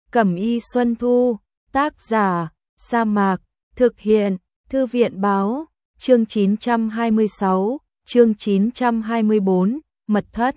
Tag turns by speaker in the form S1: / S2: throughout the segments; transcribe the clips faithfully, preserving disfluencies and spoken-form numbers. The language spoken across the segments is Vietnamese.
S1: Cẩm y Xuân Thu, tác giả, Sa Mạc, thực hiện, Thư viện báo, chương chín trăm hai mươi sáu, chương chín trăm hai mươi bốn, mật thất.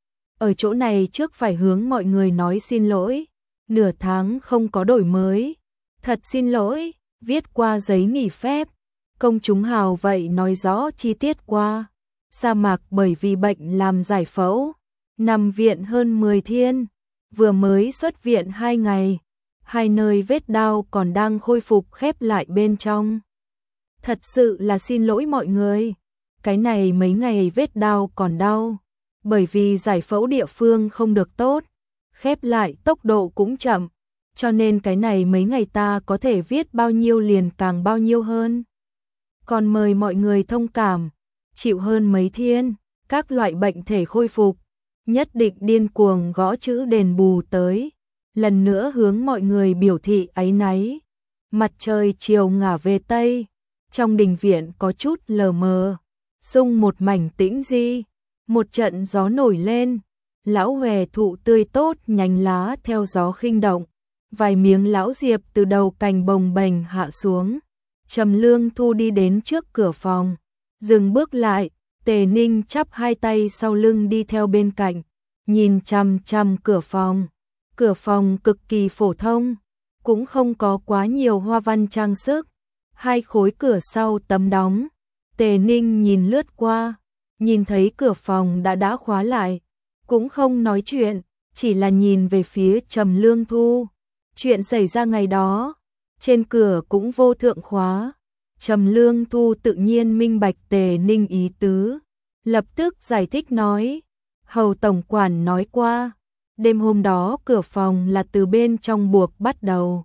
S1: Ở chỗ này trước phải hướng mọi người nói xin lỗi, nửa tháng không có đổi mới. Thật xin lỗi, viết qua giấy nghỉ phép. Công chúng hào vậy nói rõ chi tiết qua. Sa Mạc bởi vì bệnh làm giải phẫu, nằm viện hơn mười thiên, vừa mới xuất viện hai ngày. Hai nơi vết đau còn đang khôi phục khép lại bên trong. Thật sự là xin lỗi mọi người. Cái này mấy ngày vết đau còn đau, bởi vì giải phẫu địa phương không được tốt, khép lại tốc độ cũng chậm, cho nên cái này mấy ngày ta có thể viết bao nhiêu liền càng bao nhiêu hơn. Còn mời mọi người thông cảm, chịu hơn mấy thiên, các loại bệnh thể khôi phục, nhất định điên cuồng gõ chữ đền bù tới. Lần nữa hướng mọi người biểu thị áy náy. Mặt trời chiều ngả về Tây, trong đình viện có chút lờ mờ, xung một mảnh tĩnh di, một trận gió nổi lên, lão hòe thụ tươi tốt nhánh lá theo gió khinh động, vài miếng lão diệp từ đầu cành bồng bềnh hạ xuống. Trầm Lương Thu đi đến trước cửa phòng, dừng bước lại, Tề Ninh chắp hai tay sau lưng đi theo bên cạnh, nhìn chằm chằm cửa phòng. Cửa phòng cực kỳ phổ thông, cũng không có quá nhiều hoa văn trang sức. Hai khối cửa sau tấm đóng. Tề Ninh nhìn lướt qua, nhìn thấy cửa phòng đã đã khóa lại, cũng không nói chuyện, chỉ là nhìn về phía Trầm Lương Thu. Chuyện xảy ra ngày đó, trên cửa cũng vô thượng khóa. Trầm Lương Thu tự nhiên minh bạch Tề Ninh ý tứ, lập tức giải thích nói, Hầu tổng quản nói qua, đêm hôm đó cửa phòng là từ bên trong buộc bắt đầu.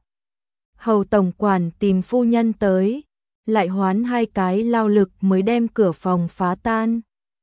S1: Hầu tổng quản tìm phu nhân tới, lại hoán hai cái lao lực mới đem cửa phòng phá tan.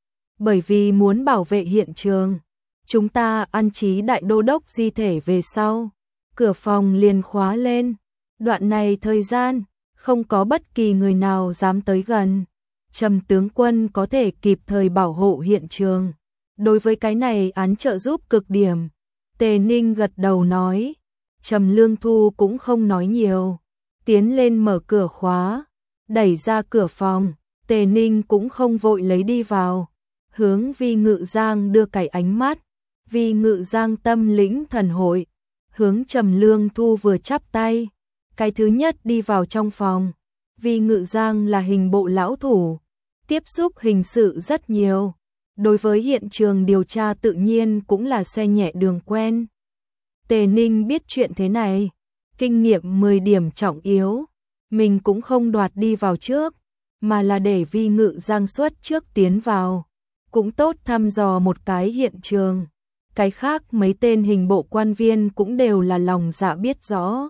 S1: Bởi vì muốn bảo vệ hiện trường, chúng ta an trí đại đô đốc di thể về sau, cửa phòng liền khóa lên. Đoạn này thời gian, không có bất kỳ người nào dám tới gần. Trầm tướng quân có thể kịp thời bảo hộ hiện trường. Đối với cái này án trợ giúp cực điểm. Tề Ninh gật đầu nói, Trầm Lương Thu cũng không nói nhiều, tiến lên mở cửa khóa, đẩy ra cửa phòng. Tề Ninh cũng không vội lấy đi vào, hướng Vi Ngự Giang đưa cái ánh mắt. Vi Ngự Giang tâm lĩnh thần hội, hướng Trầm Lương Thu vừa chắp tay, cái thứ nhất đi vào trong phòng. Vi Ngự Giang là hình bộ lão thủ, tiếp xúc hình sự rất nhiều. Đối với hiện trường điều tra tự nhiên cũng là xe nhẹ đường quen. Tề Ninh biết chuyện thế này, kinh nghiệm mười điểm trọng yếu, mình cũng không đoạt đi vào trước, mà là để Vi Ngự Giang xuất trước tiến vào, cũng tốt thăm dò một cái hiện trường. Cái khác mấy tên hình bộ quan viên cũng đều là lòng dạ biết rõ.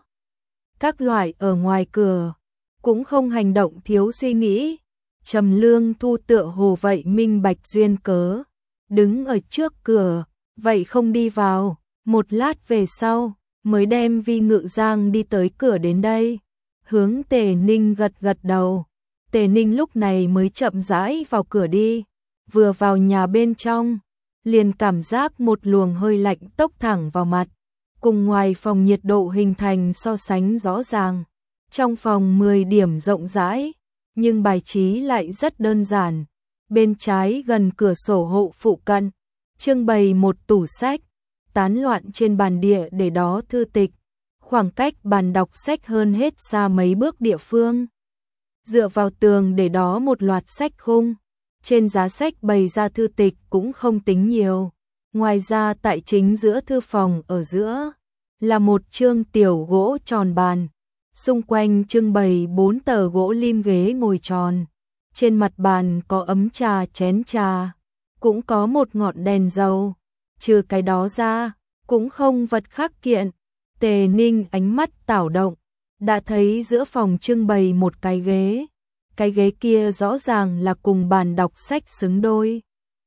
S1: Các loại ở ngoài cửa, cũng không hành động thiếu suy nghĩ. Trầm Lương Thu tựa hồ vậy minh bạch duyên cớ, đứng ở trước cửa, vậy không đi vào. Một lát về sau, mới đem Vi Ngự Giang đi tới cửa đến đây, hướng Tề Ninh gật gật đầu. Tề Ninh lúc này mới chậm rãi vào cửa đi, vừa vào nhà bên trong, liền cảm giác một luồng hơi lạnh tốc thẳng vào mặt, cùng ngoài phòng nhiệt độ hình thành so sánh rõ ràng. Trong phòng mười điểm rộng rãi, nhưng bài trí lại rất đơn giản. Bên trái gần cửa sổ hộ phụ cận, trưng bày một tủ sách, tán loạn trên bàn địa để đó thư tịch, khoảng cách bàn đọc sách hơn hết xa mấy bước địa phương. Dựa vào tường để đó một loạt sách khung, trên giá sách bày ra thư tịch cũng không tính nhiều. Ngoài ra tại chính giữa thư phòng ở giữa, là một chương tiểu gỗ tròn bàn. Xung quanh trưng bày bốn tờ gỗ lim ghế ngồi tròn. Trên mặt bàn có ấm trà chén trà, cũng có một ngọn đèn dầu. Trừ cái đó ra, cũng không vật khác kiện. Tề Ninh ánh mắt tảo động, đã thấy giữa phòng trưng bày một cái ghế. Cái ghế kia rõ ràng là cùng bàn đọc sách xứng đôi.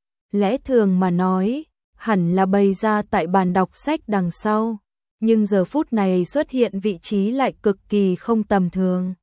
S1: Lẽ thường mà nói, hẳn là bày ra tại bàn đọc sách đằng sau. Nhưng giờ phút này xuất hiện vị trí lại cực kỳ không tầm thường.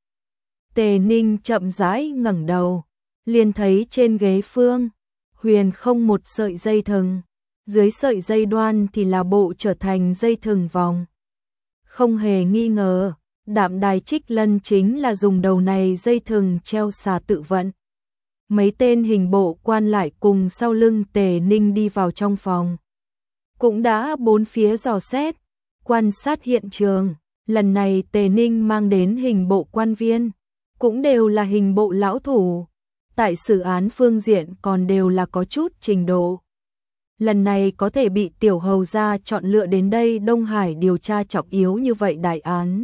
S1: Tề Ninh chậm rãi ngẩng đầu, liền thấy trên ghế phương, huyền không một sợi dây thừng, dưới sợi dây đoan thì là bộ trở thành dây thừng vòng. Không hề nghi ngờ, Đạm Đài Trích Lân chính là dùng đầu này dây thừng treo xà tự vận. Mấy tên hình bộ quan lại cùng sau lưng Tề Ninh đi vào trong phòng. Cũng đã bốn phía dò xét, quan sát hiện trường. Lần này Tề Ninh mang đến hình bộ quan viên, cũng đều là hình bộ lão thủ. Tại xử án phương diện còn đều là có chút trình độ. Lần này có thể bị tiểu hầu gia chọn lựa đến đây Đông Hải điều tra trọng yếu như vậy đại án.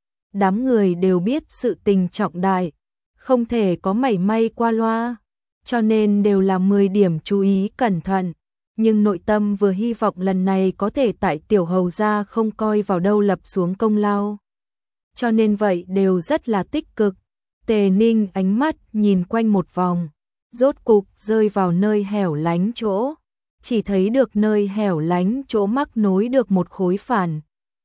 S1: Đám người đều biết sự tình trọng đại, không thể có mảy may qua loa, cho nên đều là mười điểm chú ý cẩn thận. Nhưng nội tâm vừa hy vọng lần này có thể tại tiểu hầu gia không coi vào đâu lập xuống công lao. Cho nên vậy đều rất là tích cực. Tề Ninh ánh mắt nhìn quanh một vòng, rốt cục rơi vào nơi hẻo lánh chỗ. Chỉ thấy được nơi hẻo lánh chỗ mắc nối được một khối phản.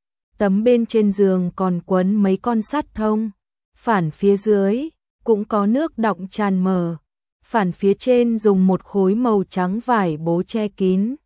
S1: Tấm bên trên giường còn quấn mấy con sắt thông. Phản phía dưới cũng có nước đọng tràn mờ. Phản phía trên dùng một khối màu trắng vải bố che kín.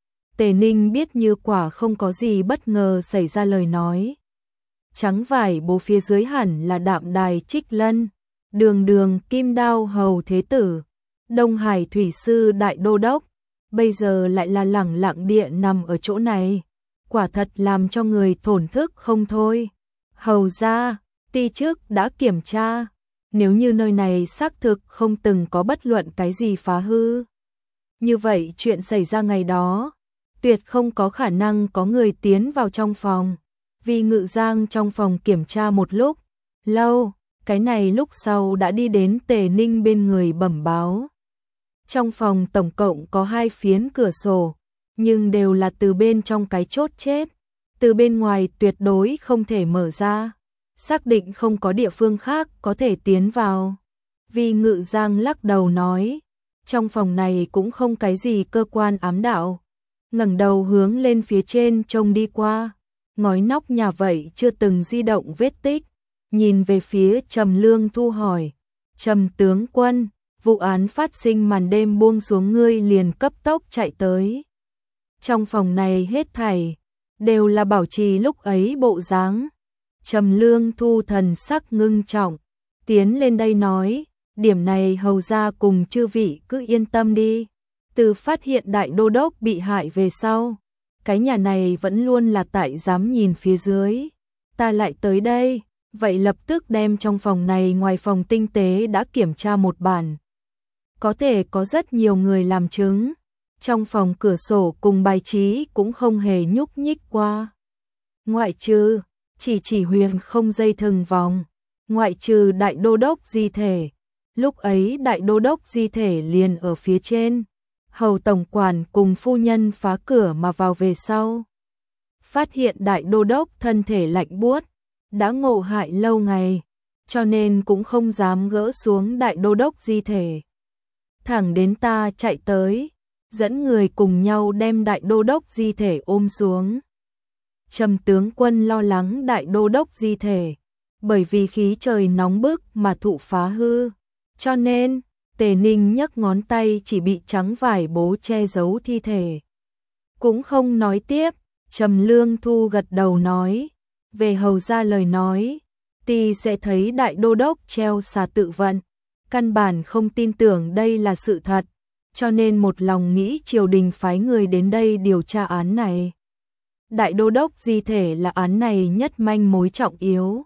S1: Tề Ninh biết như quả không có gì bất ngờ xảy ra lời nói. Trắng vải bố phía dưới hẳn là Đạm Đài Trích Lân, Đường Đường Kim Đao Hầu Thế Tử, Đông Hải Thủy Sư Đại Đô Đốc, bây giờ lại là lẳng lặng địa nằm ở chỗ này. Quả thật làm cho người thổn thức không thôi. Hầu gia, ti trước đã kiểm tra, nếu như nơi này xác thực không từng có bất luận cái gì phá hư. Như vậy chuyện xảy ra ngày đó, tuyệt không có khả năng có người tiến vào trong phòng. Vì Ngự Giang trong phòng kiểm tra một lúc lâu, cái này lúc sau đã đi đến Tề Ninh bên người bẩm báo. Trong phòng tổng cộng có hai phiến cửa sổ, nhưng đều là từ bên trong cái chốt chết, từ bên ngoài tuyệt đối không thể mở ra, xác định không có địa phương khác có thể tiến vào. Vì Ngự Giang lắc đầu nói, trong phòng này cũng không cái gì cơ quan ám đạo. Ngẩng đầu hướng lên phía trên trông đi qua, ngói nóc nhà vậy chưa từng di động vết tích. Nhìn về phía Trầm Lương Thu hỏi, Trầm tướng quân, vụ án phát sinh màn đêm buông xuống ngươi liền cấp tốc chạy tới. Trong phòng này hết thảy đều là bảo trì lúc ấy bộ dáng. Trầm Lương Thu thần sắc ngưng trọng, tiến lên đây nói, điểm này hầu gia cùng chư vị cứ yên tâm đi. Từ phát hiện đại đô đốc bị hại về sau, cái nhà này vẫn luôn là tại dám nhìn phía dưới. Ta lại tới đây, vậy lập tức đem trong phòng này ngoài phòng tinh tế đã kiểm tra một bản. Có thể có rất nhiều người làm chứng. Trong phòng cửa sổ cùng bài trí cũng không hề nhúc nhích qua. Ngoại trừ, chỉ chỉ huyền không dây thừng vòng. Ngoại trừ đại đô đốc di thể. Lúc ấy đại đô đốc di thể liền ở phía trên. Hầu tổng quản cùng phu nhân phá cửa mà vào về sau. Phát hiện đại đô đốc thân thể lạnh buốt, đã ngộ hại lâu ngày, cho nên cũng không dám gỡ xuống đại đô đốc di thể. Thẳng đến ta chạy tới, dẫn người cùng nhau đem đại đô đốc di thể ôm xuống. Trầm tướng quân lo lắng đại đô đốc di thể, bởi vì khí trời nóng bức mà thụ phá hư, cho nên Tề Ninh nhấc ngón tay chỉ bị trắng vải bố che giấu thi thể. Cũng không nói tiếp, Trầm Lương Thu gật đầu nói, về hầu ra lời nói, ti sẽ thấy đại đô đốc treo xà tự vận, căn bản không tin tưởng đây là sự thật, cho nên một lòng nghĩ triều đình phái người đến đây điều tra án này. Đại đô đốc di thể là án này nhất manh mối trọng yếu.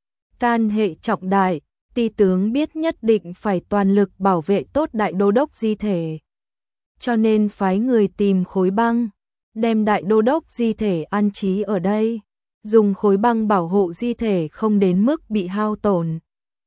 S1: Can hệ trọng đại, ti tướng biết nhất định phải toàn lực bảo vệ tốt đại đô đốc di thể. Cho nên phái người tìm khối băng, đem đại đô đốc di thể an trí ở đây, dùng khối băng bảo hộ di thể không đến mức bị hao tổn.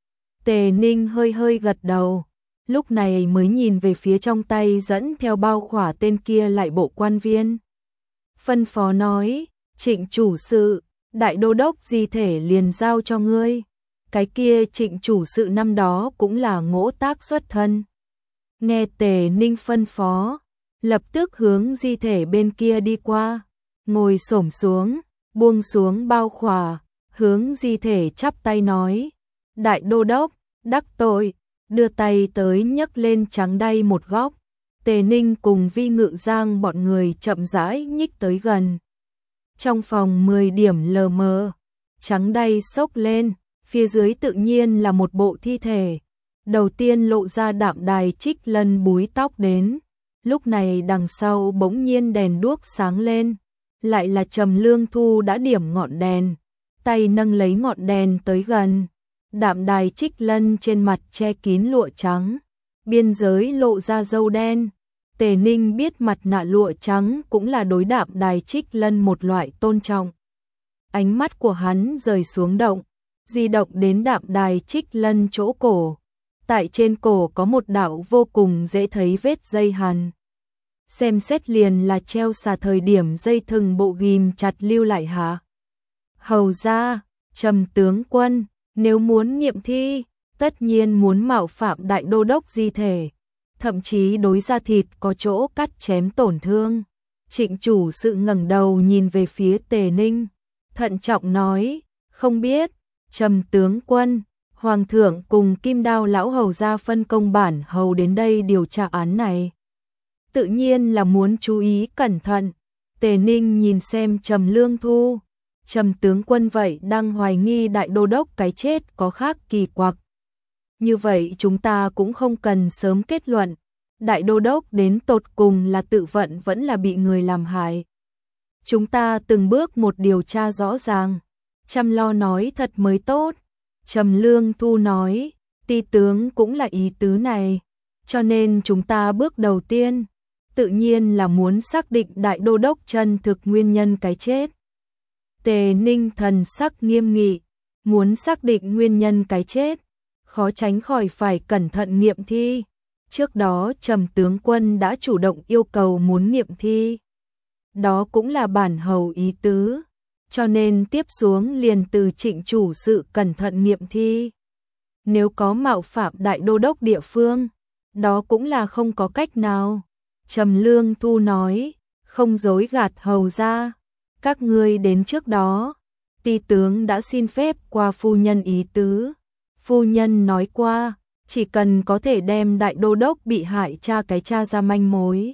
S1: Tề Ninh hơi hơi gật đầu, lúc này mới nhìn về phía trong tay dẫn theo bao khỏa tên kia lại bộ quan viên. Phân phó nói, Trịnh chủ sự, đại đô đốc di thể liền giao cho ngươi. Cái kia Trịnh chủ sự năm đó cũng là ngỗ tác xuất thân. Nghe Tề Ninh phân phó, lập tức hướng di thể bên kia đi qua, ngồi xổm xuống, buông xuống bao khỏa, hướng di thể chắp tay nói, đại đô đốc, đắc tội, đưa tay tới nhấc lên trắng đay một góc. Tề Ninh cùng Vi Ngự Giang bọn người chậm rãi nhích tới gần. Trong phòng mười điểm lờ mờ, trắng đay xốc lên, phía dưới tự nhiên là một bộ thi thể. Đầu tiên lộ ra Đạm Đài Trích Lân búi tóc đến, lúc này đằng sau bỗng nhiên đèn đuốc sáng lên, lại là Trầm Lương Thu đã điểm ngọn đèn, tay nâng lấy ngọn đèn tới gần. Đạm Đài Trích Lân trên mặt che kín lụa trắng, biên giới lộ ra râu đen. Tề Ninh biết mặt nạ lụa trắng cũng là đối Đạm Đài Trích Lân một loại tôn trọng. Ánh mắt của hắn rời xuống động, di động đến Đạm Đài Trích Lân chỗ cổ. Tại trên cổ có một đạo vô cùng dễ thấy vết dây hằn. Xem xét liền là treo xà thời điểm dây thừng bộ ghim chặt lưu lại hả? Hầu ra, Trầm tướng quân, nếu muốn nghiệm thi, tất nhiên muốn mạo phạm đại đô đốc di thể, thậm chí đối da thịt có chỗ cắt chém tổn thương. Trịnh chủ sự ngẩng đầu nhìn về phía Tề Ninh, thận trọng nói, không biết. Trầm tướng quân, Hoàng thượng cùng Kim Đao lão hầu gia phân công bản hầu đến đây điều tra án này, tự nhiên là muốn chú ý cẩn thận. Tề Ninh nhìn xem Trầm Lương Thu, Trầm tướng quân vậy đang hoài nghi đại đô đốc cái chết có khác kỳ quặc. Như vậy chúng ta cũng không cần sớm kết luận, đại đô đốc đến tột cùng là tự vận vẫn là bị người làm hại. Chúng ta từng bước một điều tra rõ ràng, chăm lo nói thật mới tốt. Trầm Lương Thu nói, ti tướng cũng là ý tứ này, cho nên chúng ta bước đầu tiên, tự nhiên là muốn xác định đại đô đốc chân thực nguyên nhân cái chết. Tề Ninh thần sắc nghiêm nghị, muốn xác định nguyên nhân cái chết, khó tránh khỏi phải cẩn thận nghiệm thi. Trước đó Trầm tướng quân đã chủ động yêu cầu muốn nghiệm thi. Đó cũng là bản hầu ý tứ, cho nên tiếp xuống liền từ Trịnh chủ sự cẩn thận nghiệm thi. Nếu có mạo phạm đại đô đốc địa phương, đó cũng là không có cách nào. Trầm Lương Thu nói, không dối gạt hầu ra, các ngươi đến trước đó, ti tướng đã xin phép qua phu nhân ý tứ. Phu nhân nói qua, chỉ cần có thể đem đại đô đốc bị hại tra cái tra ra manh mối,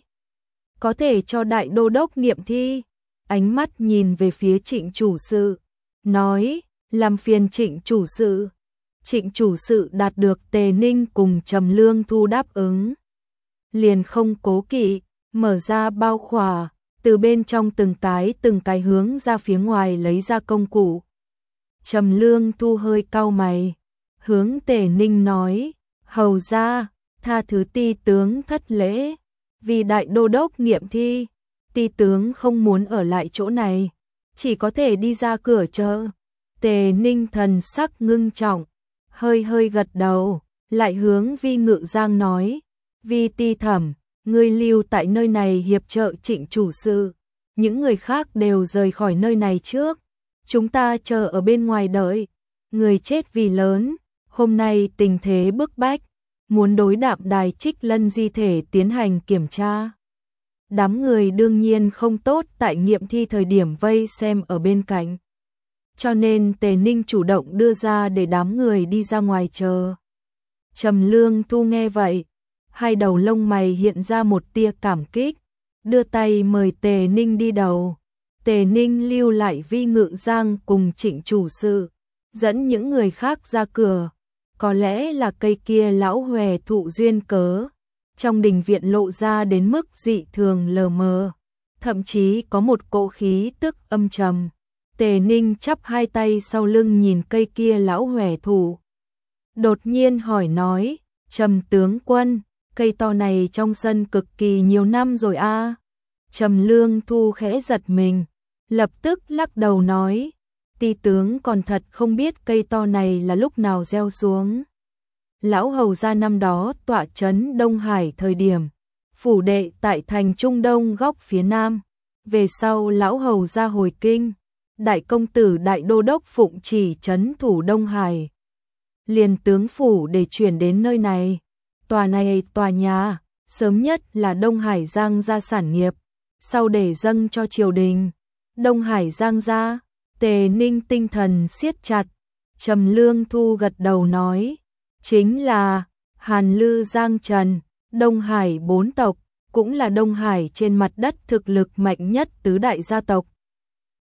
S1: có thể cho đại đô đốc nghiệm thi. Ánh mắt nhìn về phía Trịnh chủ sự, nói, làm phiền Trịnh chủ sự. Trịnh chủ sự đạt được Tề Ninh cùng Trầm Lương Thu đáp ứng, liền không cố kỵ, mở ra bao khỏa, từ bên trong từng cái từng cái hướng ra phía ngoài lấy ra công cụ. Trầm Lương Thu hơi cau mày, hướng Tề Ninh nói, hầu ra, tha thứ ti tướng thất lễ, vì đại đô đốc nghiệm thi, ti tướng không muốn ở lại chỗ này, chỉ có thể đi ra cửa chờ. Tề Ninh thần sắc ngưng trọng, hơi hơi gật đầu, lại hướng Vi Ngự Giang nói, Vi ti thẩm, ngươi lưu tại nơi này hiệp trợ Trịnh chủ sự, những người khác đều rời khỏi nơi này trước, chúng ta chờ ở bên ngoài đợi. Người chết vì lớn, hôm nay tình thế bức bách, muốn đối Đạm Đài Trích Lân di thể tiến hành kiểm tra. Đám người đương nhiên không tốt tại nghiệm thi thời điểm vây xem ở bên cạnh, cho nên Tề Ninh chủ động đưa ra để đám người đi ra ngoài chờ. Trầm Lương Thu nghe vậy, hai đầu lông mày hiện ra một tia cảm kích, đưa tay mời Tề Ninh đi đầu. Tề Ninh lưu lại Vi Ngự Giang cùng Trịnh chủ sự, dẫn những người khác ra cửa. Có lẽ là cây kia lão hòe thụ duyên cớ, trong đình viện lộ ra đến mức dị thường lờ mờ, thậm chí có một cỗ khí tức âm trầm. Tề Ninh chắp hai tay sau lưng nhìn cây kia lão hòe thụ, đột nhiên hỏi nói, Trầm tướng quân, cây to này trong sân cực kỳ nhiều năm rồi a. À? Trầm Lương Thu khẽ giật mình, lập tức lắc đầu nói, ti tướng còn thật không biết cây to này là lúc nào gieo xuống. Lão hầu gia năm đó tọa trấn Đông Hải thời điểm, phủ đệ tại thành Trung Đông góc phía nam. Về sau lão hầu gia hồi kinh, đại công tử đại đô đốc phụng chỉ trấn thủ Đông Hải, liền tướng phủ để chuyển đến nơi này. Tòa này tòa nhà, sớm nhất là Đông Hải Giang gia sản nghiệp, sau để dâng cho triều đình. Đông Hải Giang gia, Tề Ninh tinh thần siết chặt. Trầm Lương Thu gật đầu nói, chính là Hàn Lư Giang Trần, Đông Hải bốn tộc, cũng là Đông Hải trên mặt đất thực lực mạnh nhất tứ đại gia tộc.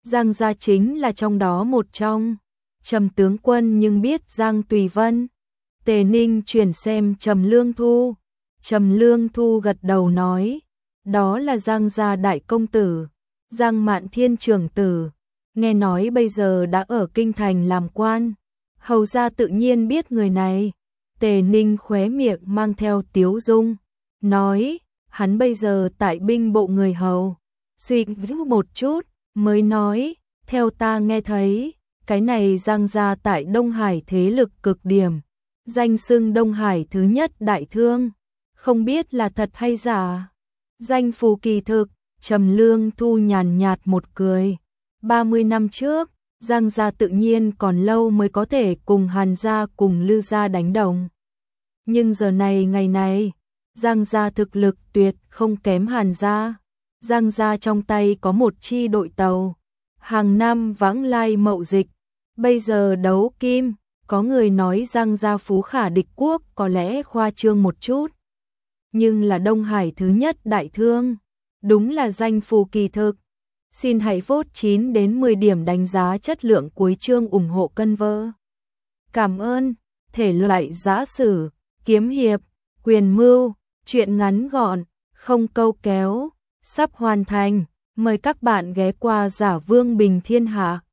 S1: Giang gia chính là trong đó một trong. Trầm tướng quân nhưng biết Giang Tùy Vân. Tề Ninh chuyển xem Trầm Lương Thu. Trầm Lương Thu gật đầu nói, đó là Giang gia đại công tử, Giang Mạn Thiên trưởng tử, nghe nói bây giờ đã ở kinh thành làm quan. Hầu gia tự nhiên biết người này. Tề Ninh khóe miệng mang theo tiếu dung, nói, hắn bây giờ tại binh bộ người hầu. Suy nghĩ một chút, mới nói, theo ta nghe thấy, cái này Giang gia tại Đông Hải thế lực cực điểm, danh xưng Đông Hải thứ nhất đại thương, không biết là thật hay giả. Danh phù kỳ thực, Trầm Lương Thu nhàn nhạt một cười. ba mươi năm trước, Giang gia tự nhiên còn lâu mới có thể cùng Hàn gia cùng Lư gia đánh đồng. Nhưng giờ này ngày này, Giang gia thực lực tuyệt không kém Hàn gia. Giang gia trong tay có một chi đội tàu, hàng năm vãng lai mậu dịch. Bây giờ đấu kim, có người nói Giang gia phú khả địch quốc có lẽ khoa trương một chút. Nhưng là Đông Hải thứ nhất đại thương, đúng là danh phù kỳ thực. Xin hãy vote chín đến mười điểm đánh giá chất lượng cuối chương ủng hộ cân vơ. Cảm ơn. Thể loại giã sử, kiếm hiệp, quyền mưu, truyện ngắn gọn, không câu kéo, sắp hoàn thành. Mời các bạn ghé qua Giả Vương Bình Thiên Hạ.